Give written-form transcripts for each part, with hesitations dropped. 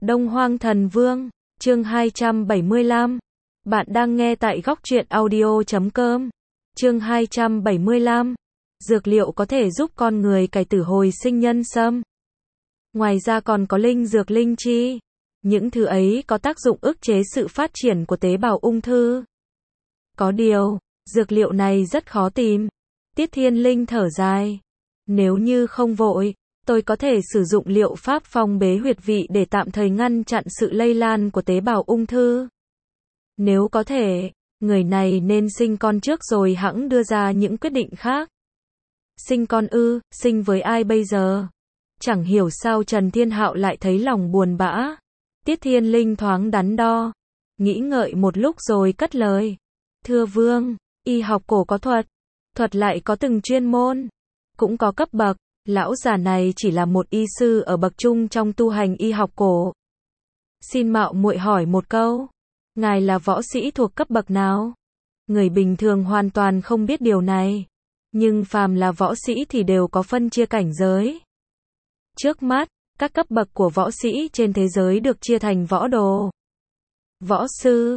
Đông Hoang Thần Vương, chương 275. Bạn đang nghe tại góc truyện audio.com. Chương 275. Dược liệu có thể giúp con người cải tử hồi sinh nhân sâm. Ngoài ra còn có linh dược linh chi. Những thứ ấy có tác dụng ức chế sự phát triển của tế bào ung thư. Có điều, dược liệu này rất khó tìm. Tiết Thiên Linh thở dài. Nếu như không vội, tôi có thể sử dụng liệu pháp phong bế huyệt vị để tạm thời ngăn chặn sự lây lan của tế bào ung thư. Nếu có thể, người này nên sinh con trước rồi hẵng đưa ra những quyết định khác. Sinh con ư, sinh với ai bây giờ? Chẳng hiểu sao Trần Thiên Hạo lại thấy lòng buồn bã. Tiết Thiên Linh thoáng đắn đo, nghĩ ngợi một lúc rồi cất lời. Thưa Vương, y học cổ có thuật lại có từng chuyên môn, cũng có cấp bậc. Lão già này chỉ là một y sư ở bậc trung trong tu hành y học cổ. Xin mạo muội hỏi một câu, ngài là võ sĩ thuộc cấp bậc nào? Người bình thường hoàn toàn không biết điều này, nhưng phàm là võ sĩ thì đều có phân chia cảnh giới. Trước mắt, các cấp bậc của võ sĩ trên thế giới được chia thành võ đồ, võ sư,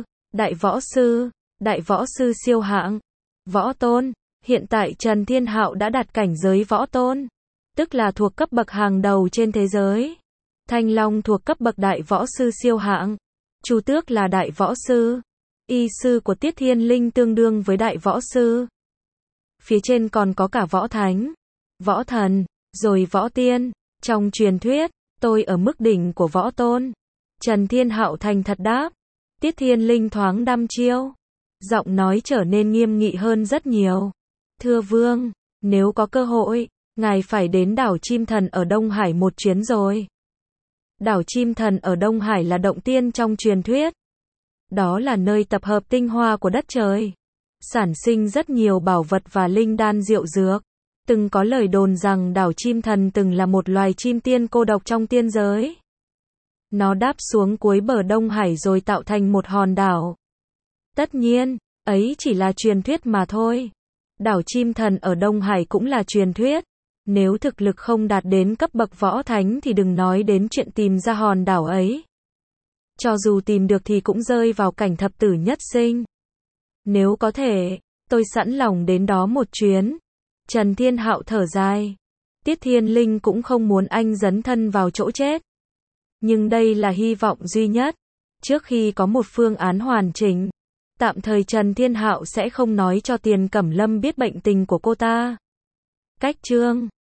đại võ sư siêu hạng, võ tôn. Hiện tại Trần Thiên Hạo đã đạt cảnh giới võ tôn, tức là thuộc cấp bậc hàng đầu trên thế giới. Thanh Long thuộc cấp bậc đại võ sư siêu hạng. Chu Tước là đại võ sư. Y sư của Tiết Thiên Linh tương đương với đại võ sư. Phía trên còn có cả võ thánh, võ thần, rồi võ tiên. Trong truyền thuyết, tôi ở mức đỉnh của võ tôn. Trần Thiên Hạo thành thật đáp. Tiết Thiên Linh thoáng đăm chiêu, giọng nói trở nên nghiêm nghị hơn rất nhiều. Thưa Vương, nếu có cơ hội, ngài phải đến đảo Chim Thần ở Đông Hải một chuyến rồi. Đảo Chim Thần ở Đông Hải là động tiên trong truyền thuyết. Đó là nơi tập hợp tinh hoa của đất trời, sản sinh rất nhiều bảo vật và linh đan diệu dược. Từng có lời đồn rằng đảo Chim Thần từng là một loài chim tiên cô độc trong tiên giới. Nó đáp xuống cuối bờ Đông Hải rồi tạo thành một hòn đảo. Tất nhiên, ấy chỉ là truyền thuyết mà thôi. Đảo Chim Thần ở Đông Hải cũng là truyền thuyết. Nếu thực lực không đạt đến cấp bậc võ thánh thì đừng nói đến chuyện tìm ra hòn đảo ấy. Cho dù tìm được thì cũng rơi vào cảnh thập tử nhất sinh. Nếu có thể, tôi sẵn lòng đến đó một chuyến. Trần Thiên Hạo thở dài. Tiết Thiên Linh cũng không muốn anh dấn thân vào chỗ chết. Nhưng đây là hy vọng duy nhất. Trước khi có một phương án hoàn chỉnh, tạm thời Trần Thiên Hạo sẽ không nói cho Tiền Cẩm Lâm biết bệnh tình của cô ta. Cách chương